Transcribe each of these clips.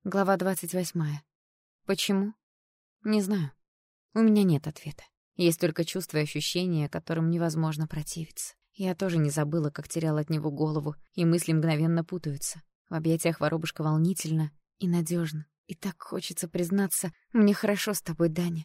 Глава 28. Почему? Не знаю. У меня нет ответа. Есть только чувства и ощущения, которым невозможно противиться. Я тоже не забыла, как теряла от него голову, и мысли мгновенно путаются. В объятиях воробушка волнительно и надежно. И так хочется признаться, мне хорошо с тобой, Даня.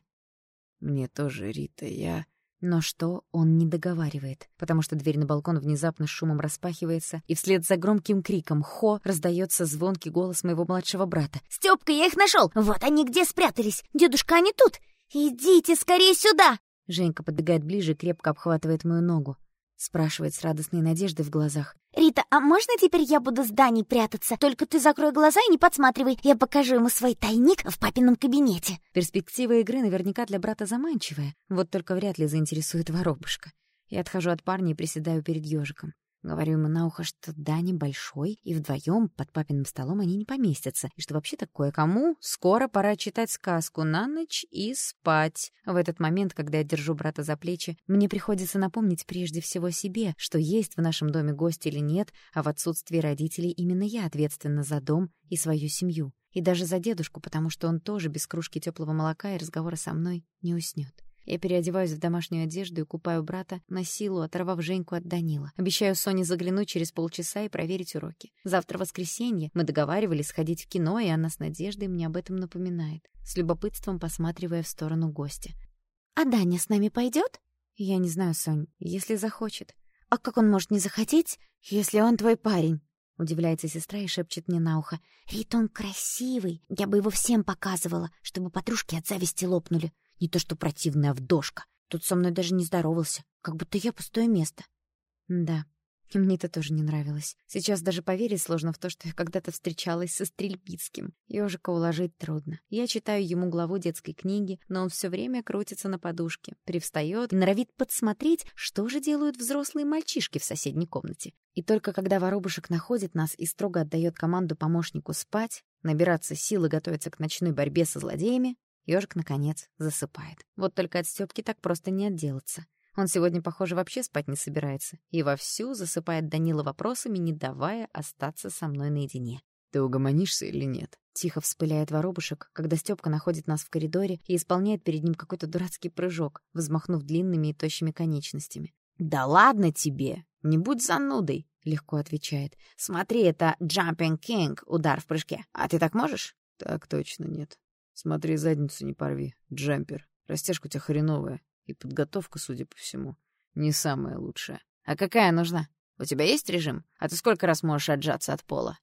Мне тоже, Рита, Но что он не договаривает, потому что дверь на балкон внезапно с шумом распахивается, и вслед за громким криком «Хо!» раздается звонкий голос моего младшего брата. «Стёпка, я их нашел! Вот они где спрятались! Дедушка, они тут! Идите скорее сюда!» Женька подбегает ближе и крепко обхватывает мою ногу. Спрашивает с радостной надеждой в глазах. «Рита, а можно теперь я буду с Даней прятаться? Только ты закрой глаза и не подсматривай. Я покажу ему свой тайник в папином кабинете». Перспектива игры наверняка для брата заманчивая, вот только вряд ли заинтересует воробушка. Я отхожу от парня и приседаю перед ёжиком. Говорю ему на ухо, что Даня большой, и вдвоем под папиным столом они не поместятся, и что вообще-то кое-кому скоро пора читать сказку на ночь и спать. В этот момент, когда я держу брата за плечи, мне приходится напомнить прежде всего себе, что есть в нашем доме гость или нет, а в отсутствии родителей именно я ответственна за дом и свою семью. И даже за дедушку, потому что он тоже без кружки теплого молока и разговора со мной не уснет. Я переодеваюсь в домашнюю одежду и купаю брата, на силу оторвав Женьку от Данила. Обещаю Соне заглянуть через полчаса и проверить уроки. Завтра воскресенье, мы договаривались сходить в кино, и она с надеждой мне об этом напоминает, с любопытством посматривая в сторону гостя. «А Даня с нами пойдет?» «Я не знаю, Сонь, если захочет». «А как он может не захотеть, если он твой парень?» Удивляется сестра и шепчет мне на ухо. «Рита, он красивый. Я бы его всем показывала, чтобы подружки от зависти лопнули. Не то что противная вдошка. Тут со мной даже не здоровался, как будто я пустое место». Да, и мне это тоже не нравилось. Сейчас даже поверить сложно в то, что я когда-то встречалась со Стрельбицким. Ёжика уложить трудно. Я читаю ему главу детской книги, но он все время крутится на подушке, привстает и норовит подсмотреть, что же делают взрослые мальчишки в соседней комнате. И только когда воробушек находит нас и строго отдает команду помощнику спать, набираться сил и готовиться к ночной борьбе со злодеями, ёжик, наконец, засыпает. Вот только от Стёпки так просто не отделаться. Он сегодня, похоже, вообще спать не собирается и вовсю засыпает Данила вопросами, не давая остаться со мной наедине. «Ты угомонишься или нет?» Тихо вспыляет воробушек, когда Стёпка находит нас в коридоре и исполняет перед ним какой-то дурацкий прыжок, взмахнув длинными и тощими конечностями. «Да ладно тебе! Не будь занудой!» — легко отвечает. «Смотри, это Jumping King, удар в прыжке. А ты так можешь?» «Так точно нет. Смотри, задницу не порви. Джампер. Растяжка у тебя хреновая. И подготовка, судя по всему, не самая лучшая. А какая нужна? У тебя есть режим? А ты сколько раз можешь отжаться от пола?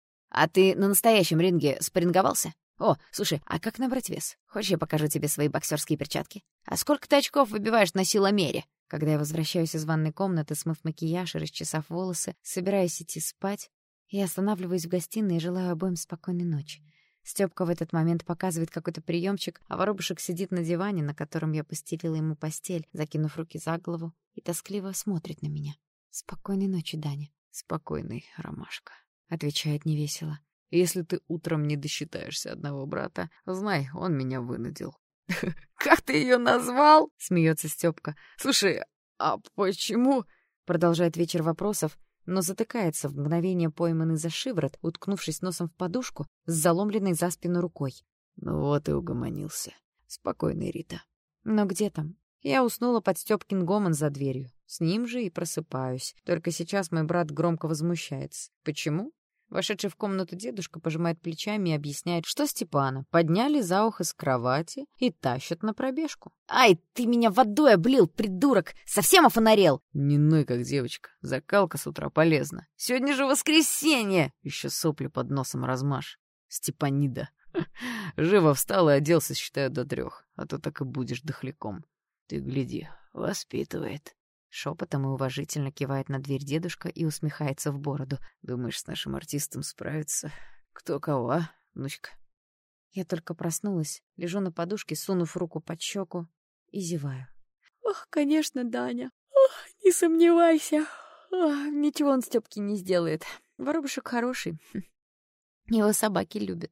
А ты на настоящем ринге спарринговался? О, слушай, а как набрать вес? Хочешь, я покажу тебе свои боксерские перчатки? А сколько ты очков выбиваешь на силомере?» Когда я возвращаюсь из ванной комнаты, смыв макияж и расчесав волосы, собираюсь идти спать, я останавливаюсь в гостиной и желаю обоим спокойной ночи. Стёпка в этот момент показывает какой-то приёмчик, а воробушек сидит на диване, на котором я постелила ему постель, закинув руки за голову, и тоскливо смотрит на меня. «Спокойной ночи, Даня». «Спокойной, Ромашка», — отвечает невесело. «Если ты утром не досчитаешься одного брата, знай, он меня вынудил». «Как ты её назвал?» — смеётся Стёпка. «Слушай, а почему?» — продолжает вечер вопросов, но затыкается в мгновение, пойманный за шиворот, уткнувшись носом в подушку с заломленной за спину рукой. «Ну вот и угомонился. Спокойной, Рита». Но где там? Я уснула под Стёпкин гомон за дверью. С ним же и просыпаюсь. Только сейчас мой брат громко возмущается. Почему? Вошедший в комнату дедушка пожимает плечами и объясняет, что Степана подняли за ухо с кровати и тащат на пробежку. «Ай, ты меня водой облил, придурок! Совсем офонарел!» «Не ной, как девочка. Закалка с утра полезна. Сегодня же воскресенье!» Еще сопли под носом размажь. Степанида. Живо встал и оделся, считаю, до 3, а то так и будешь дохляком. Ты гляди, воспитывает. Шепотом и уважительно кивает на дверь дедушка и усмехается в бороду. «Думаешь, с нашим артистом справится? Кто кого, а, внучка?» Я только проснулась, лежу на подушке, сунув руку под щеку и зеваю. «Ох, конечно, Даня. Ох, не сомневайся. Ох, ничего он Стёпке не сделает. Воробушек хороший. Его собаки любят.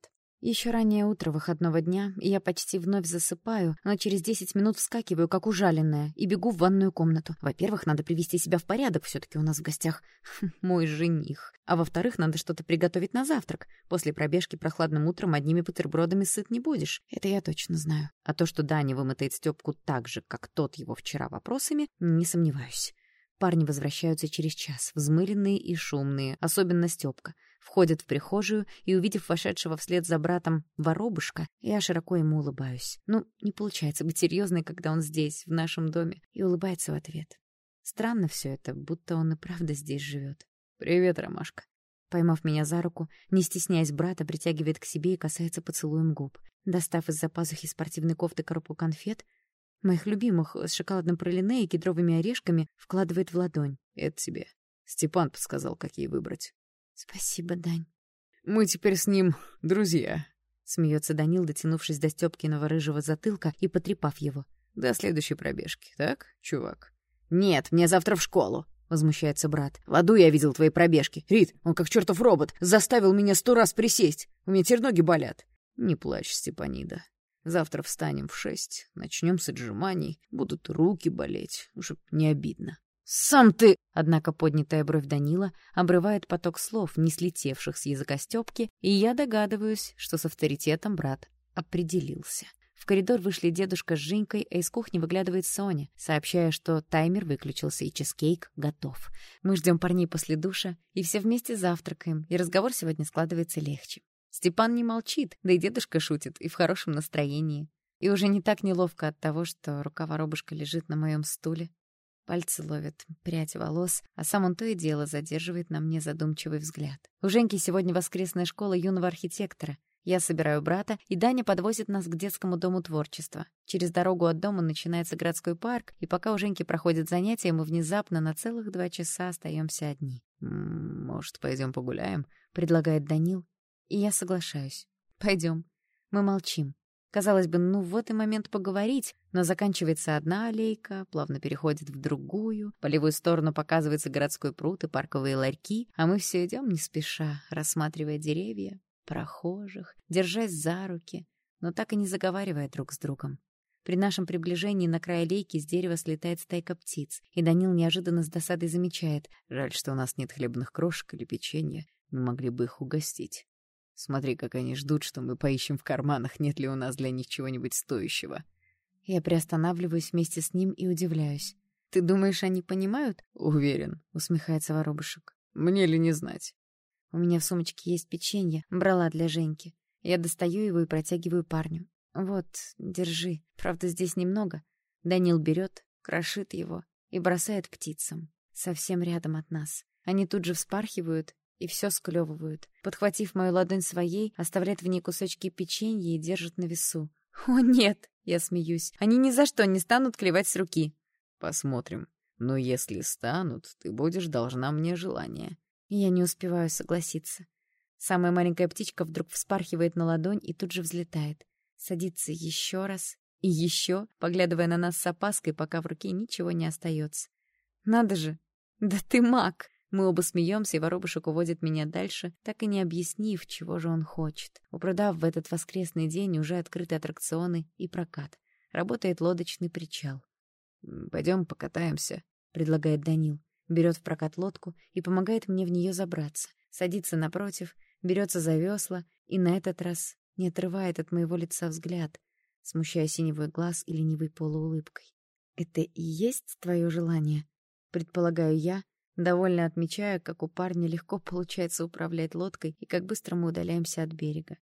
Еще раннее утро выходного дня, и я почти вновь засыпаю, но через 10 минут вскакиваю, как ужаленная, и бегу в ванную комнату. Во-первых, надо привести себя в порядок, все-таки у нас в гостях мой жених. А во-вторых, надо что-то приготовить на завтрак. После пробежки прохладным утром одними бутербродами сыт не будешь. Это я точно знаю. А то, что Даня вымотает Стёпку так же, как тот его вчера вопросами, не сомневаюсь. Парни возвращаются через час, взмыленные и шумные, особенно Стёпка. Входят в прихожую, и, увидев вошедшего вслед за братом воробушка, я широко ему улыбаюсь. Ну, не получается быть серьезной, когда он здесь, в нашем доме, и улыбается в ответ. Странно все это, будто он и правда здесь живет. «Привет, Ромашка». Поймав меня за руку, не стесняясь брата, притягивает к себе и касается поцелуем губ. Достав из-за пазухи спортивной кофты коробку конфет, моих любимых, с шоколадным пралине и кедровыми орешками, вкладывает в ладонь. «Это тебе. Степан подсказал, какие выбрать». «Спасибо, Дань». «Мы теперь с ним друзья», — смеется Данил, дотянувшись до Стёпкиного рыжего затылка и потрепав его. «До следующей пробежки, так, чувак?» «Нет, мне завтра в школу», — возмущается брат. «В аду я видел твои пробежки. Рит, он как чертов робот, заставил меня 100 раз присесть. У меня теперь ноги болят». «Не плачь, Степанида. Завтра встанем в 6, начнем с отжиманий, будут руки болеть, чтобы не обидно». «Сам ты!» Однако поднятая бровь Данила обрывает поток слов, не слетевших с языка Стёпки, и я догадываюсь, что с авторитетом брат определился. В коридор вышли дедушка с Женькой, а из кухни выглядывает Соня, сообщая, что таймер выключился и чизкейк готов. Мы ждем парней после душа, и все вместе завтракаем, и разговор сегодня складывается легче. Степан не молчит, да и дедушка шутит, и в хорошем настроении. И уже не так неловко от того, что рука воробушка лежит на моем стуле. Пальцы ловят прядь волос, а сам он то и дело задерживает на мне задумчивый взгляд. У Женьки сегодня воскресная школа юного архитектора. Я собираю брата, и Даня подвозит нас к детскому дому творчества. Через дорогу от дома начинается городской парк, и пока у Женьки проходят занятия, мы внезапно на целых 2 часа остаемся одни. «Может, пойдем погуляем?» — предлагает Данил, и я соглашаюсь. «Пойдем». Мы молчим. Казалось бы, ну вот и момент поговорить, но заканчивается одна аллейка, плавно переходит в другую, по левую сторону показывается городской пруд и парковые ларьки, а мы все идем не спеша, рассматривая деревья, прохожих, держась за руки, но так и не заговаривая друг с другом. При нашем приближении на край аллейки с дерева слетает стайка птиц, и Данил неожиданно с досадой замечает: «Жаль, что у нас нет хлебных крошек или печенья, мы могли бы их угостить. Смотри, как они ждут, что мы поищем в карманах, нет ли у нас для них чего-нибудь стоящего». Я приостанавливаюсь вместе с ним и удивляюсь. «Ты думаешь, они понимают?» «Уверен», — усмехается воробушек. «Мне ли не знать?» У меня в сумочке есть печенье, брала для Женьки. Я достаю его и протягиваю парню. «Вот, держи. Правда, здесь немного». Данил берет, крошит его и бросает птицам. Совсем рядом от нас. Они тут же вспархивают и все склевывают. Подхватив мою ладонь своей, оставляет в ней кусочки печенья и держит на весу. «О, нет!» — я смеюсь. «Они ни за что не станут клевать с руки». «Посмотрим. Но если станут, ты будешь должна мне желание». Я не успеваю согласиться. Самая маленькая птичка вдруг вспархивает на ладонь и тут же взлетает. Садится еще раз и еще, поглядывая на нас с опаской, пока в руке ничего не остается. «Надо же! Да ты маг!» Мы оба смеемся, и воробушек уводит меня дальше, так и не объяснив, чего же он хочет. У пруда в этот воскресный день уже открыты аттракционы и прокат. Работает лодочный причал. «Пойдем покатаемся», — предлагает Данил. Берет в прокат лодку и помогает мне в нее забраться. Садится напротив, берется за весла и на этот раз не отрывает от моего лица взгляд, смущая синевой глаз и ленивой полуулыбкой. «Это и есть твое желание?» — предполагаю я, довольно отмечая, как у парня легко получается управлять лодкой и как быстро мы удаляемся от берега.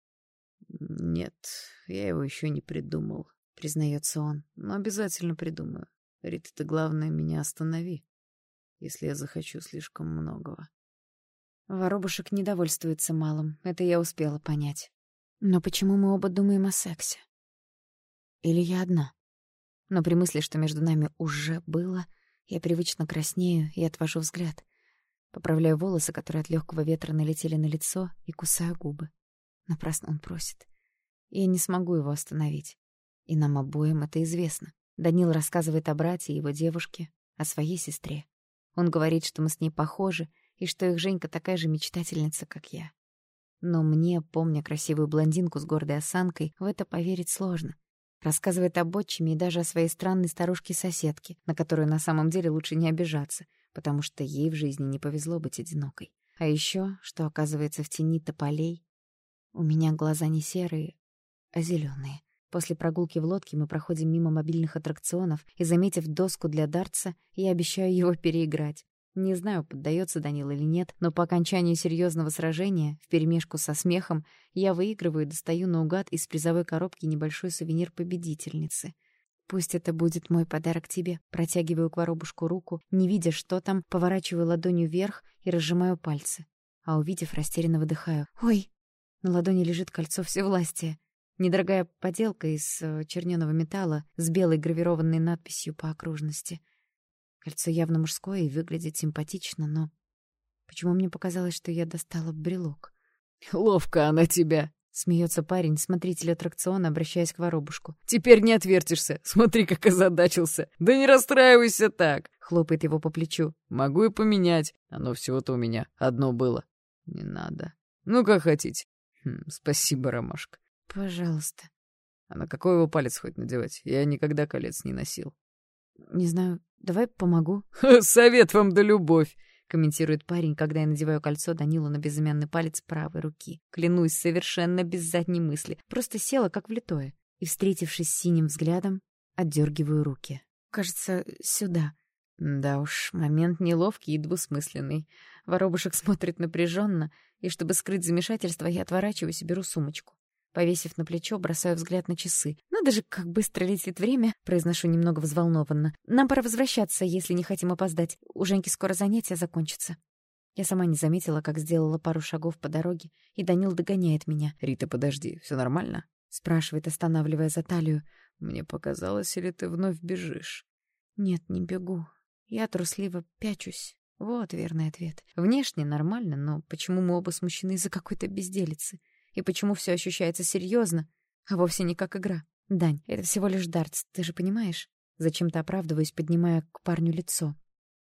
«Нет, я его еще не придумал», — признается он. «Но обязательно придумаю. Рита, ты, главное, меня останови, если я захочу слишком многого». Воробушек не довольствуется малым, это я успела понять. Но почему мы оба думаем о сексе? Или я одна? Но при мысли, что между нами уже было, я привычно краснею и отвожу взгляд. Поправляю волосы, которые от легкого ветра налетели на лицо, и кусаю губы. Напрасно он просит. Я не смогу его остановить. И нам обоим это известно. Данил рассказывает о брате и его девушке, о своей сестре. Он говорит, что мы с ней похожи, и что их Женька такая же мечтательница, как я. Но мне, помня красивую блондинку с гордой осанкой, в это поверить сложно. Рассказывает об отчиме и даже о своей странной старушке-соседке, на которую на самом деле лучше не обижаться, потому что ей в жизни не повезло быть одинокой. А еще, что оказывается в тени тополей, у меня глаза не серые, а зеленые. После прогулки в лодке мы проходим мимо мобильных аттракционов, и, заметив доску для дартса, я обещаю его переиграть. Не знаю, поддается Данил или нет, но по окончании серьезного сражения, вперемешку со смехом, я выигрываю и достаю наугад из призовой коробки небольшой сувенир победительницы. Пусть это будет мой подарок тебе. Протягиваю к воробушку руку, не видя, что там, поворачиваю ладонью вверх и разжимаю пальцы. А увидев, растерянно выдыхаю. «Ой!» На ладони лежит кольцо всевластия. Недорогая поделка из чернёного металла с белой гравированной надписью по окружности. Кольцо явно мужское и выглядит симпатично, но... Почему мне показалось, что я достала брелок? «Ловко она тебя!» — смеется парень, смотритель аттракциона, обращаясь к воробушку. «Теперь не отвертишься. Смотри, как озадачился. Да не расстраивайся так!» — хлопает его по плечу. «Могу и поменять. Оно всего-то у меня одно было». «Не надо. Ну, как хотите». «Спасибо, Ромашка». «Пожалуйста». «А на какой его палец хоть надевать? Я никогда колец не носил». «Не знаю. Давай помогу». «Совет вам да любовь!» — комментирует парень, когда я надеваю кольцо Данилу на безымянный палец правой руки. Клянусь, совершенно без задней мысли. Просто села, как влитое. И, встретившись с синим взглядом, отдергиваю руки. Кажется, сюда. Да уж, момент неловкий и двусмысленный. Воробушек смотрит напряженно, и, чтобы скрыть замешательство, я отворачиваюсь и беру сумочку. Повесив на плечо, бросаю взгляд на часы. «Надо же, как быстро летит время!» — произношу немного взволнованно. «Нам пора возвращаться, если не хотим опоздать. У Женьки скоро занятия закончатся». Я сама не заметила, как сделала пару шагов по дороге, и Данил догоняет меня. «Рита, подожди, все нормально?» — спрашивает, останавливая за талию. «Мне показалось, или ты вновь бежишь?» «Нет, не бегу. Я трусливо пячусь». Вот верный ответ. Внешне нормально, но почему мы оба смущены из-за какой-то безделицы? И почему все ощущается серьезно, а вовсе не как игра? Дань, это всего лишь дартс, ты же понимаешь? Зачем-то оправдываюсь, поднимая к парню лицо.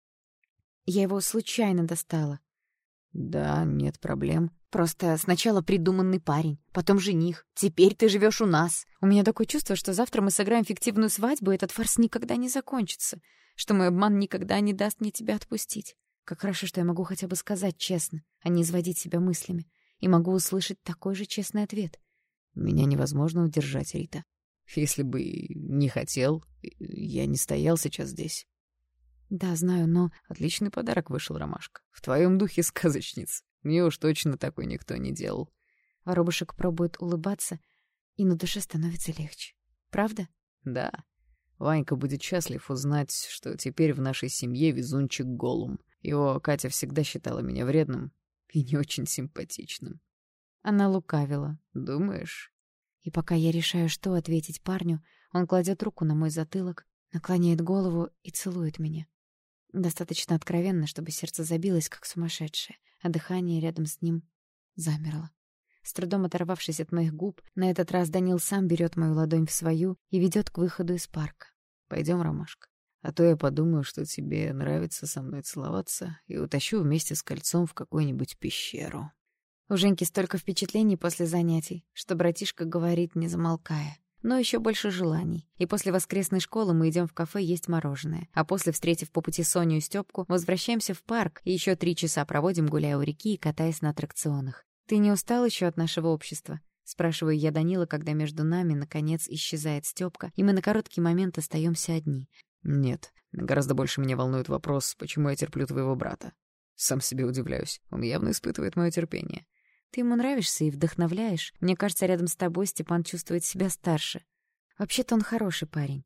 Я его случайно достала. Да, нет проблем. Просто сначала придуманный парень, потом жених. Теперь ты живешь у нас. У меня такое чувство, что завтра мы сыграем фиктивную свадьбу, и этот фарс никогда не закончится. Что мой обман никогда не даст мне тебя отпустить. Как хорошо, что я могу хотя бы сказать честно, а не изводить себя мыслями. И могу услышать такой же честный ответ. Меня невозможно удержать, Рита. Если бы не хотел, я не стоял сейчас здесь. Да, знаю, но... Отличный подарок вышел, Ромашка. В твоем духе сказочниц. Мне уж точно такой никто не делал. Воробушек пробует улыбаться, и на душе становится легче. Правда? Да. Ванька будет счастлив узнать, что теперь в нашей семье везунчик Голум. Его Катя всегда считала меня вредным и не очень симпатичным. Она лукавила. Думаешь? И пока я решаю, что ответить парню, он кладет руку на мой затылок, наклоняет голову и целует меня. Достаточно откровенно, чтобы сердце забилось, как сумасшедшее, а дыхание рядом с ним замерло. С трудом оторвавшись от моих губ, на этот раз Данил сам берет мою ладонь в свою и ведет к выходу из парка. Пойдем, Ромашка. А то я подумаю, что тебе нравится со мной целоваться, и утащу вместе с кольцом в какую-нибудь пещеру. У Женьки столько впечатлений после занятий, что братишка говорит, не замолкая. Но еще больше желаний. И после воскресной школы мы идем в кафе есть мороженое. А после, встретив по пути Соню и Стёпку, возвращаемся в парк и еще 3 часа проводим, гуляя у реки и катаясь на аттракционах. «Ты не устал еще от нашего общества?» — спрашиваю я Данила, когда между нами, наконец, исчезает Стёпка, и мы на короткий момент остаемся одни. Нет, гораздо больше меня волнует вопрос, почему я терплю твоего брата. Сам себе удивляюсь. Он явно испытывает мое терпение. Ты ему нравишься и вдохновляешь. Мне кажется, рядом с тобой Степан чувствует себя старше. Вообще-то он хороший парень.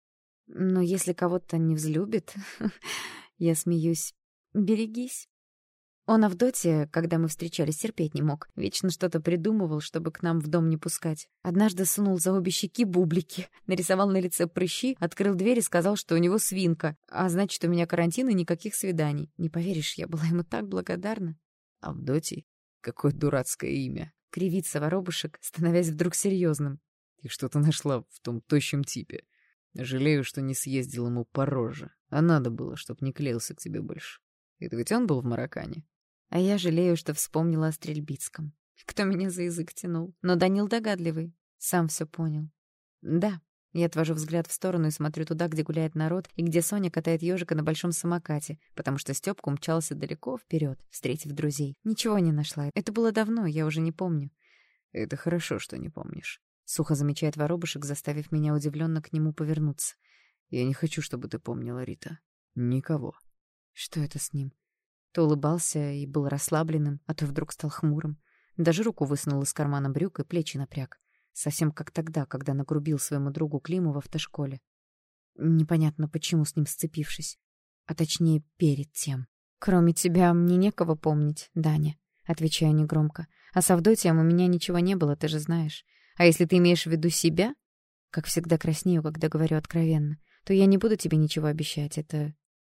Но если кого-то не взлюбит, я смеюсь, берегись. Он Авдотья, когда мы встречались, терпеть не мог. Вечно что-то придумывал, чтобы к нам в дом не пускать. Однажды сунул за обе щеки бублики, нарисовал на лице прыщи, открыл дверь и сказал, что у него свинка, а значит, у меня карантин и никаких свиданий. Не поверишь, я была ему так благодарна. Авдотий? Какое дурацкое имя. Кривится воробушек, становясь вдруг серьезным. Ты что-то нашла в том тощем типе. Жалею, что не съездил ему по роже. А надо было, чтоб не клеился к тебе больше. Это ведь он был в Мароккане? А я жалею, что вспомнила о Стрельбицком. Кто меня за язык тянул? Но Данил догадливый. Сам все понял. Да. Я отвожу взгляд в сторону и смотрю туда, где гуляет народ, и где Соня катает ёжика на большом самокате, потому что Стёпка умчался далеко вперед, встретив друзей. Ничего не нашла. Это было давно, я уже не помню. «Это хорошо, что не помнишь», — сухо замечает воробушек, заставив меня удивленно к нему повернуться. «Я не хочу, чтобы ты помнила, Рита. Никого». Что это с ним? То улыбался и был расслабленным, а то вдруг стал хмурым. Даже руку высунул из кармана брюк и плечи напряг. Совсем как тогда, когда нагрубил своему другу Климу в автошколе. Непонятно, почему с ним сцепившись. А точнее, перед тем. «Кроме тебя мне некого помнить, Даня», — отвечаю негромко. «А с Авдотьем у меня ничего не было, ты же знаешь. А если ты имеешь в виду себя, как всегда краснею, когда говорю откровенно, то я не буду тебе ничего обещать. Это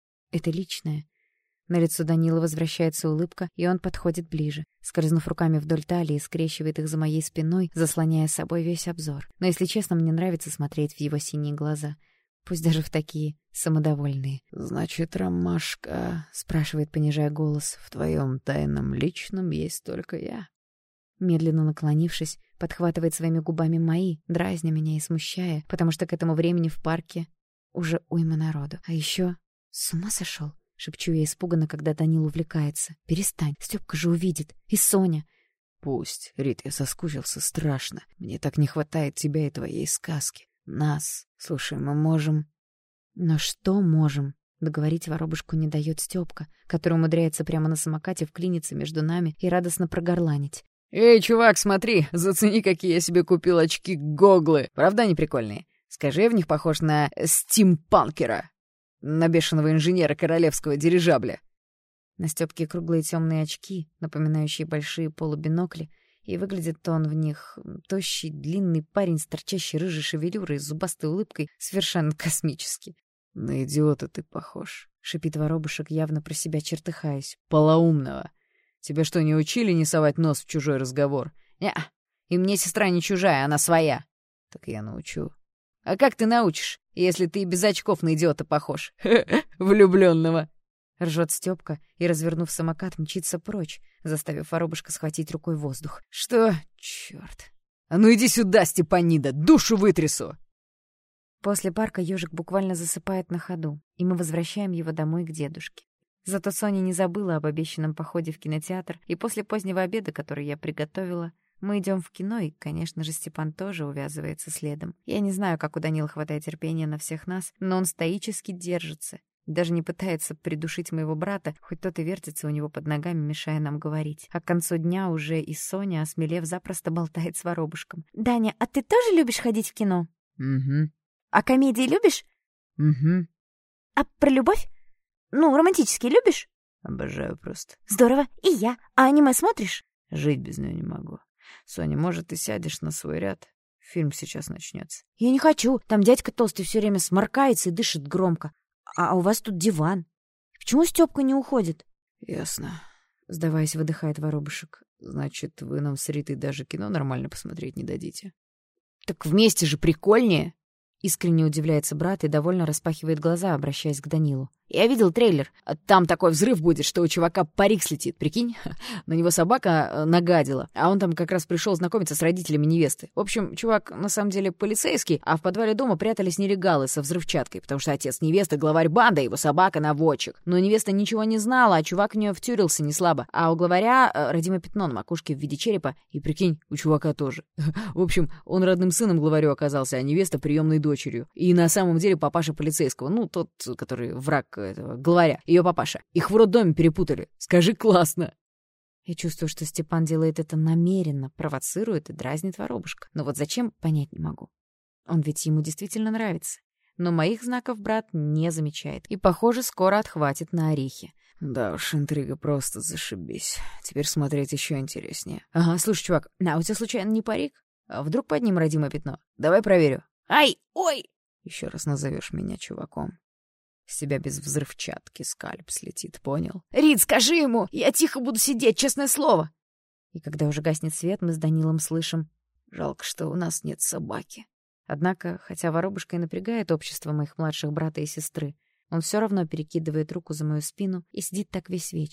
личное». На лицо Данила возвращается улыбка, и он подходит ближе, скользнув руками вдоль талии, скрещивает их за моей спиной, заслоняя собой весь обзор. Но, если честно, мне нравится смотреть в его синие глаза, пусть даже в такие самодовольные. «Значит, Ромашка, — спрашивает, понижая голос, — в твоем тайном личном есть только я». Медленно наклонившись, подхватывает своими губами мои, дразня меня и смущая, потому что к этому времени в парке уже уйма народу. А еще с ума сошел? Шепчу я испуганно, когда Данил увлекается. «Перестань, Стёпка же увидит. И Соня». «Пусть, Рит, я соскучился страшно. Мне так не хватает тебя и твоей сказки. Нас. Слушай, мы можем...» «Но что можем?» Договорить воробушку не дает Стёпка, который умудряется прямо на самокате вклиниться между нами и радостно прогорланить. «Эй, чувак, смотри, зацени, какие я себе купил очки-гоглы. Правда они прикольные? Скажи, я в них похож на стимпанкера. На бешеного инженера королевского дирижабля». На Стёпке круглые темные очки, напоминающие большие полубинокли, и выглядит он в них тощий, длинный парень с торчащей рыжей шевелюрой и зубастой улыбкой совершенно космически. «На идиота ты похож», — шипит воробушек, явно про себя чертыхаясь. «Полоумного. Тебя что, не учили не совать нос в чужой разговор?» «Не-а. И мне сестра не чужая, она своя». «Так я научу». «А как ты научишь, если ты без очков на идиота похож?» «Влюблённого!» — ржёт Стёпка и, развернув самокат, мчится прочь, заставив воробушка схватить рукой воздух. «Что? Чёрт! А ну иди сюда, Степанида, душу вытрясу!» После парка ёжик буквально засыпает на ходу, и мы возвращаем его домой к дедушке. Зато Соня не забыла об обещанном походе в кинотеатр, и после позднего обеда, который я приготовила, мы идем в кино, и, конечно же, Степан тоже увязывается следом. Я не знаю, как у Данила хватает терпения на всех нас, но он стоически держится. Даже не пытается придушить моего брата, хоть тот и вертится у него под ногами, мешая нам говорить. А к концу дня уже и Соня, осмелев, запросто болтает с воробушком. «Даня, а ты тоже любишь ходить в кино?» «Угу». «А комедии любишь?» «Угу». «А про любовь? Ну, романтические любишь?» «Обожаю просто». «Здорово. И я. А аниме смотришь?» «Жить без неё не могу. Соня, может, ты сядешь на свой ряд? Фильм сейчас начнется». «Я не хочу. Там дядька толстый все время сморкается и дышит громко. А у вас тут диван. Почему Стёпка не уходит?» «Ясно», — сдаваясь, выдыхает воробушек. «Значит, вы нам с Ритой даже кино нормально посмотреть не дадите?» «Так вместе же прикольнее!» Искренне удивляется брат и довольно распахивает глаза, обращаясь к Данилу. «Я видел трейлер. Там такой взрыв будет, что у чувака парик слетит, прикинь? На него собака нагадила, а он там как раз пришел знакомиться с родителями невесты. В общем, чувак на самом деле полицейский, а в подвале дома прятались нелегалы со взрывчаткой, потому что отец невесты — главарь банды, его собака — наводчик. Но невеста ничего не знала, а чувак в нее втюрился неслабо. А у главаря родимое пятно на макушке в виде черепа, и, прикинь, у чувака тоже. В общем, он родным сыном главарю оказался, а невеста — приемной дочерью. И на самом деле папаша полицейского, ну, тот, который враг этого главаря, ее папаша. Их в роддоме перепутали. Скажи, классно!» Я чувствую, что Степан делает это намеренно, провоцирует и дразнит воробушка. Но вот зачем, понять не могу. Он ведь ему действительно нравится. Но моих знаков брат не замечает. И, похоже, скоро отхватит на орехи. «Да уж, интрига просто зашибись. Теперь смотреть еще интереснее». «Ага, слушай, чувак, а у тебя случайно не парик? А вдруг под ним родимое пятно? Давай проверю». «Ай! Ой!» «Еще раз назовешь меня чуваком. С тебя без взрывчатки скальп слетит, понял?» «Рит, скажи ему! Я тихо буду сидеть, честное слово!» И когда уже гаснет свет, мы с Данилом слышим: «Жалко, что у нас нет собаки». Однако, хотя воробушка и напрягает общество моих младших брата и сестры, он все равно перекидывает руку за мою спину и сидит так весь вечер,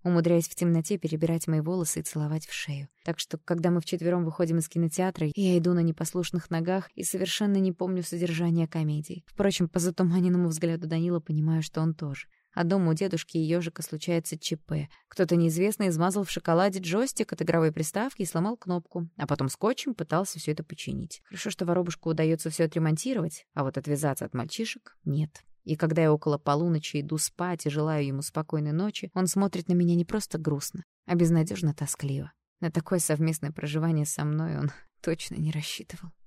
умудряясь в темноте перебирать мои волосы и целовать в шею. Так что, когда мы вчетвером выходим из кинотеатра, я иду на непослушных ногах и совершенно не помню содержание комедии. Впрочем, по затуманенному взгляду Данила понимаю, что он тоже. А дома у дедушки и ёжика случается ЧП. Кто-то неизвестный измазал в шоколаде джойстик от игровой приставки и сломал кнопку, а потом скотчем пытался все это починить. Хорошо, что воробушку удается все отремонтировать, а вот отвязаться от мальчишек — нет. И когда я около полуночи иду спать и желаю ему спокойной ночи, он смотрит на меня не просто грустно, а безнадежно тоскливо. На такое совместное проживание со мной он точно не рассчитывал.